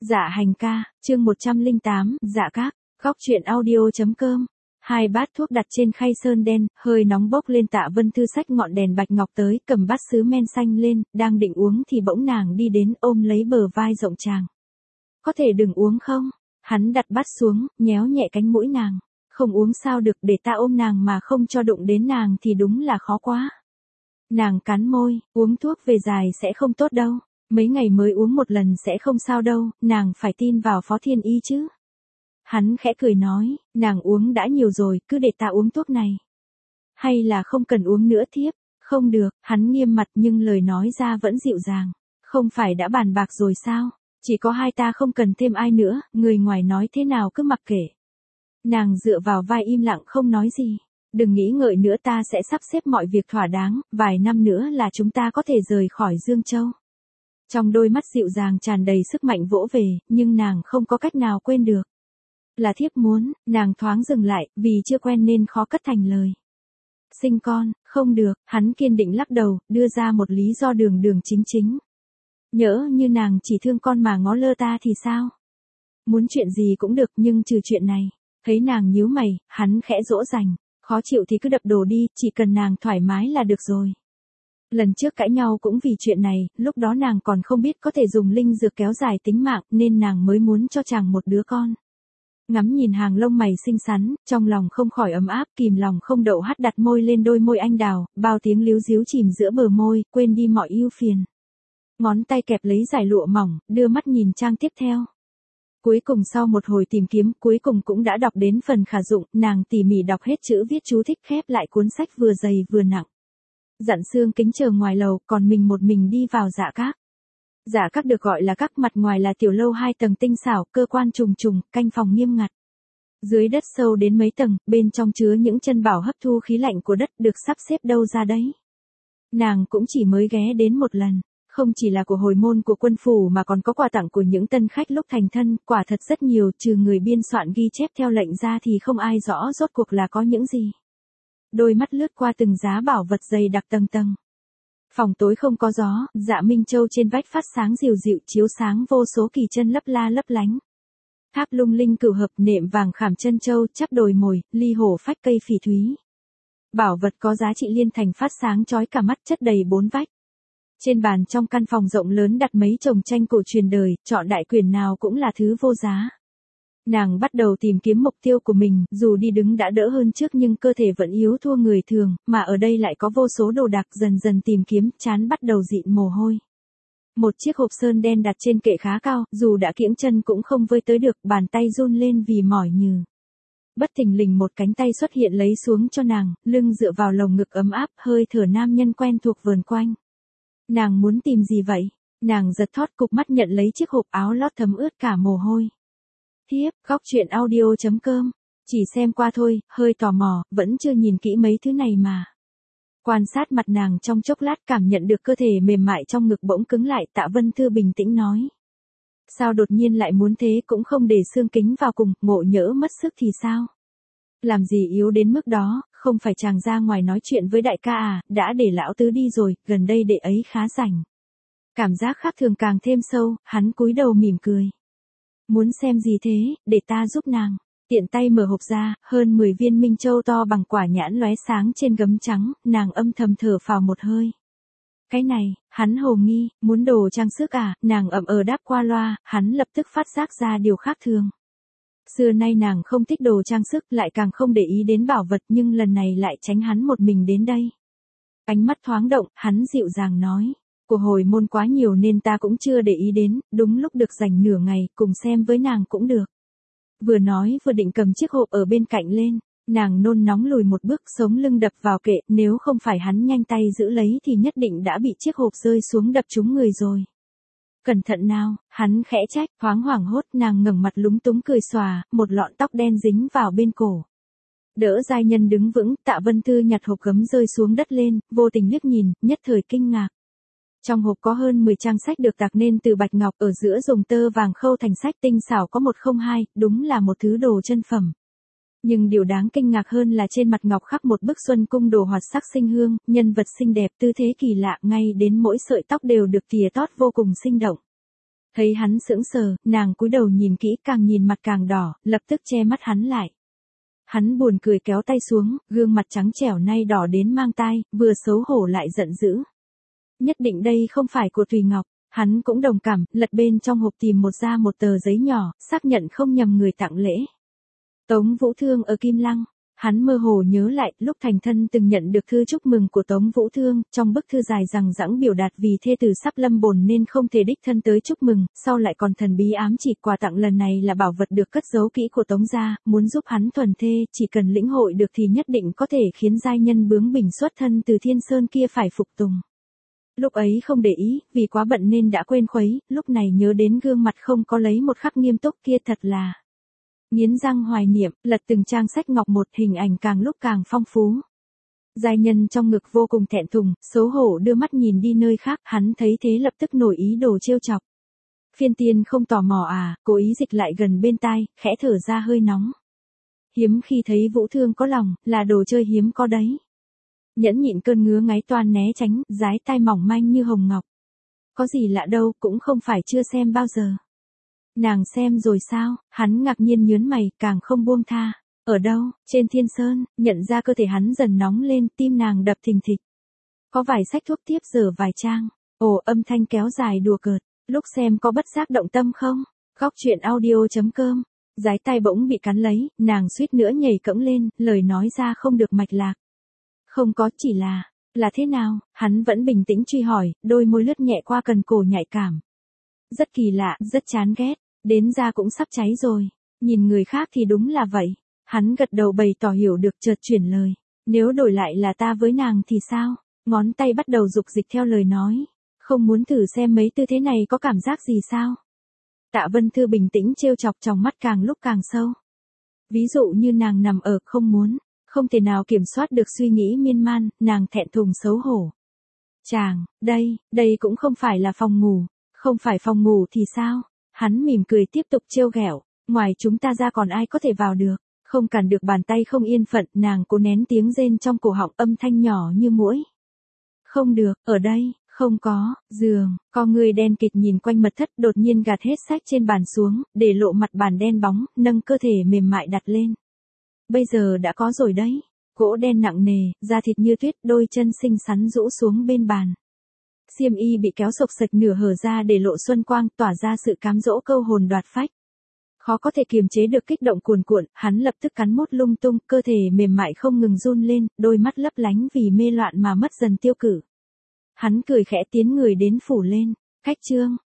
Dạ hành ca, chương 108, dạ các, góc truyện audio.com. Hai bát thuốc đặt trên khay sơn đen, hơi nóng bốc lên. Tạ Vân Thư xách ngọn đèn bạch ngọc tới, cầm bát sứ men xanh lên, đang định uống thì bỗng nàng đi đến ôm lấy bờ vai rộng tràng. Có thể đừng uống không? Hắn đặt bát xuống, nhéo nhẹ cánh mũi nàng. Không uống sao được, để ta ôm nàng mà không cho đụng đến nàng thì đúng là khó quá. Nàng cắn môi, uống thuốc về dài sẽ không tốt đâu. Mấy ngày mới uống một lần sẽ không sao đâu, nàng phải tin vào Phó Thiên Y chứ. Hắn khẽ cười nói, nàng uống đã nhiều rồi, cứ để ta uống thuốc này. Hay là không cần uống nữa thiếp? Không được, hắn nghiêm mặt nhưng lời nói ra vẫn dịu dàng. Không phải đã bàn bạc rồi sao? Chỉ có hai ta, không cần thêm ai nữa, người ngoài nói thế nào cứ mặc kệ. Nàng dựa vào vai im lặng không nói gì. Đừng nghĩ ngợi nữa, ta sẽ sắp xếp mọi việc thỏa đáng, vài năm nữa là chúng ta có thể rời khỏi Dương Châu. Trong đôi mắt dịu dàng tràn đầy sức mạnh vỗ về, nhưng nàng không có cách nào quên được. Là thiếp muốn, nàng thoáng dừng lại, vì chưa quen nên khó cất thành lời. Sinh con, không được, hắn kiên định lắc đầu, đưa ra một lý do đường đường chính chính. Nhỡ như nàng chỉ thương con mà ngó lơ ta thì sao? Muốn chuyện gì cũng được nhưng trừ chuyện này. Thấy nàng nhíu mày, hắn khẽ dỗ dành. Khó chịu thì cứ đập đồ đi, chỉ cần nàng thoải mái là được rồi. Lần trước cãi nhau cũng vì chuyện này, lúc đó nàng còn không biết có thể dùng linh dược kéo dài tính mạng, nên nàng mới muốn cho chàng một đứa con. Ngắm nhìn hàng lông mày xinh xắn, trong lòng không khỏi ấm áp, kìm lòng không đậu hắt đặt môi lên đôi môi anh đào, bao tiếng líu díu chìm giữa bờ môi, quên đi mọi ưu phiền. Ngón tay kẹp lấy dải lụa mỏng, đưa mắt nhìn trang tiếp theo. Cuối cùng sau một hồi tìm kiếm, cuối cùng cũng đã đọc đến phần khả dụng, nàng tỉ mỉ đọc hết chữ viết chú thích, khép lại cuốn sách vừa dày vừa nặng. Dặn Sương Kính chờ ngoài lầu, còn mình một mình đi vào dạ các. Dạ các được gọi là các, mặt ngoài là tiểu lâu 2 tầng tinh xảo, cơ quan trùng trùng, canh phòng nghiêm ngặt. Dưới đất sâu đến mấy tầng, bên trong chứa những chân bảo hấp thu khí lạnh của đất, được sắp xếp đâu ra đấy. Nàng cũng chỉ mới ghé đến một lần. Không chỉ là của hồi môn của quân phủ mà còn có quà tặng của những tân khách lúc thành thân, quả thật rất nhiều, trừ người biên soạn ghi chép theo lệnh ra thì không ai rõ rốt cuộc là có những gì. Đôi mắt lướt qua từng giá bảo vật dày đặc tầng tầng. Phòng tối không có gió, dạ minh châu trên vách phát sáng dịu dịu, chiếu sáng vô số kỳ chân lấp la lấp lánh. Tháp lung linh cửu hợp, nệm vàng khảm chân châu, chắc đồi mồi, ly hổ phách cây phỉ thúy. Bảo vật có giá trị liên thành phát sáng chói cả mắt, chất đầy 4 vách. Trên bàn trong căn phòng rộng lớn đặt mấy chồng tranh cổ truyền đời, chọn đại quyển nào cũng là thứ vô giá. Nàng bắt đầu tìm kiếm mục tiêu của mình, dù đi đứng đã đỡ hơn trước nhưng cơ thể vẫn yếu thua người thường, mà ở đây lại có vô số đồ đạc, dần dần tìm kiếm, trán bắt đầu dịn mồ hôi. Một chiếc hộp sơn đen đặt trên kệ khá cao, dù đã kiễng chân cũng không vơi tới được, bàn tay run lên vì mỏi nhừ. Bất thình lình một cánh tay xuất hiện lấy xuống cho nàng, lưng dựa vào lồng ngực ấm áp, hơi thở nam nhân quen thuộc vờn quanh. Nàng muốn tìm gì vậy? Nàng giật thót, cụp mắt nhận lấy chiếc hộp, áo lót thấm ướt cả mồ hôi. Thiếp, góc truyện audio.com. Chỉ xem qua thôi, hơi tò mò, vẫn chưa nhìn kỹ mấy thứ này mà. Quan sát mặt nàng trong chốc lát, cảm nhận được cơ thể mềm mại trong ngực bỗng cứng lại. Tạ Vân Thư bình tĩnh nói. Sao đột nhiên lại muốn thế, cũng không để Sương Kính vào cùng, ngộ nhỡ mất sức thì sao? Làm gì yếu đến mức đó, không phải chàng ra ngoài nói chuyện với đại ca à, đã để lão tứ đi rồi, gần đây đệ ấy khá rảnh. Cảm giác khác thường càng thêm sâu, hắn cúi đầu mỉm cười. Muốn xem gì thế, để ta giúp nàng. Tiện tay mở hộp ra, hơn 10 viên minh châu to bằng quả nhãn lóe sáng trên gấm trắng, nàng âm thầm thở phào một hơi. Cái này, hắn hồ nghi, muốn đồ trang sức à, nàng ậm đáp qua loa, hắn lập tức phát giác ra điều khác thường. Xưa nay nàng không thích đồ trang sức, lại càng không để ý đến bảo vật, nhưng lần này lại tránh hắn một mình đến đây. Ánh mắt thoáng động, hắn dịu dàng nói. Của hồi môn quá nhiều nên ta cũng chưa để ý đến, đúng lúc được dành nửa ngày, cùng xem với nàng cũng được. Vừa nói vừa định cầm chiếc hộp ở bên cạnh lên, nàng nôn nóng lùi một bước, sống lưng đập vào kệ, nếu không phải hắn nhanh tay giữ lấy thì nhất định đã bị chiếc hộp rơi xuống đập trúng người rồi. Cẩn thận nào, hắn khẽ trách, thoáng hoảng hốt, nàng ngẩng mặt lúng túng cười xòa, một lọn tóc đen dính vào bên cổ. Đỡ giai nhân đứng vững, Tạ Vân Thư nhặt hộp gấm rơi xuống đất lên, vô tình liếc nhìn, nhất thời kinh ngạc. Trong hộp có hơn 10 trang sách được tạc nên từ bạch ngọc, ở giữa dùng tơ vàng khâu thành sách tinh xảo có 102, đúng là một thứ đồ chân phẩm. Nhưng điều đáng kinh ngạc hơn là trên mặt ngọc khắc một bức xuân cung đồ hoạt sắc sinh hương, nhân vật xinh đẹp, tư thế kỳ lạ, ngay đến mỗi sợi tóc đều được tỉa tót vô cùng sinh động. Thấy hắn sững sờ, nàng cúi đầu nhìn kỹ, càng nhìn mặt càng đỏ, lập tức che mắt hắn lại. Hắn buồn cười kéo tay xuống, gương mặt trắng trẻo nay đỏ đến mang tai, vừa xấu hổ lại giận dữ. Nhất định đây không phải của Thùy Ngọc, hắn cũng đồng cảm, lật bên trong hộp tìm một tờ giấy nhỏ, xác nhận không nhầm người tặng lễ. Tống Vũ Thương ở Kim Lăng. Hắn mơ hồ nhớ lại, lúc thành thân từng nhận được thư chúc mừng của Tống Vũ Thương, trong bức thư dài rằng dẵng biểu đạt vì thê tử sắp lâm bồn nên không thể đích thân tới chúc mừng, sau lại còn thần bí ám chỉ quà tặng lần này là bảo vật được cất giấu kỹ của Tống gia, muốn giúp hắn thuần thê, chỉ cần lĩnh hội được thì nhất định có thể khiến giai nhân bướng bỉnh xuất thân từ Thiên Sơn kia phải phục tùng. Lúc ấy không để ý, vì quá bận nên đã quên khuấy, lúc này nhớ đến gương mặt không có lấy một khắc nghiêm túc kia thật là nghiến răng hoài niệm, lật từng trang sách ngọc một, hình ảnh càng lúc càng phong phú. Giai nhân trong ngực vô cùng thẹn thùng, xấu hổ đưa mắt nhìn đi nơi khác, hắn thấy thế lập tức nổi ý đồ trêu chọc. Phiên Tiên không tò mò à, cố ý dịch lại gần bên tai, khẽ thở ra hơi nóng. Hiếm khi thấy Vũ Thương có lòng, là đồ chơi hiếm có đấy. Nhẫn nhịn cơn ngứa ngáy toan né tránh, dái tai mỏng manh như hồng ngọc. Có gì lạ đâu, cũng không phải chưa xem bao giờ. Nàng xem rồi sao? Hắn ngạc nhiên nhớn mày, càng không buông tha. Ở đâu? Trên Thiên Sơn. Nhận ra cơ thể hắn dần nóng lên, tim nàng đập thình thịch. Có vài sách thuốc tiếp giờ vài trang. Ồ, âm thanh kéo dài đùa cợt. Lúc xem có bất giác động tâm không? Góc truyện audio.com. Dái tai bỗng bị cắn lấy, nàng suýt nữa nhảy cẫng lên, lời nói ra không được mạch lạc. Không có, chỉ là thế nào? Hắn vẫn bình tĩnh truy hỏi, đôi môi lướt nhẹ qua cần cổ nhạy cảm. Rất kỳ lạ, rất chán ghét. Đến da cũng sắp cháy rồi. Nhìn người khác thì đúng là vậy. Hắn gật đầu bày tỏ hiểu được, chợt chuyển lời. Nếu đổi lại là ta với nàng thì sao? Ngón tay bắt đầu dục dịch theo lời nói. Không muốn thử xem mấy tư thế này có cảm giác gì sao? Tạ Vân Thư bình tĩnh trêu chọc, trong mắt càng lúc càng sâu. Ví dụ như nàng nằm ở, không muốn, không thể nào kiểm soát được suy nghĩ miên man, nàng thẹn thùng xấu hổ. Chàng, đây cũng không phải là phòng ngủ. Không phải phòng ngủ thì sao? Hắn mỉm cười tiếp tục trêu ghẹo, ngoài chúng ta ra còn ai có thể vào được, không cản được bàn tay không yên phận, nàng cố nén tiếng rên trong cổ họng, âm thanh nhỏ như muỗi. Không được, ở đây, không có, giường, con người đen kịt nhìn quanh mật thất, đột nhiên gạt hết sách trên bàn xuống, để lộ mặt bàn đen bóng, nâng cơ thể mềm mại đặt lên. Bây giờ đã có rồi đấy, gỗ đen nặng nề, da thịt như tuyết, đôi chân xinh xắn rũ xuống bên bàn. Xiêm y bị kéo sộc sạch nửa hở ra để lộ xuân quang, tỏa ra sự cám dỗ câu hồn đoạt phách. Khó có thể kiềm chế được kích động cuồn cuộn, hắn lập tức cắn mốt lung tung, cơ thể mềm mại không ngừng run lên, đôi mắt lấp lánh vì mê loạn mà mất dần tiêu cử. Hắn cười khẽ tiến người đến phủ lên, cách chương.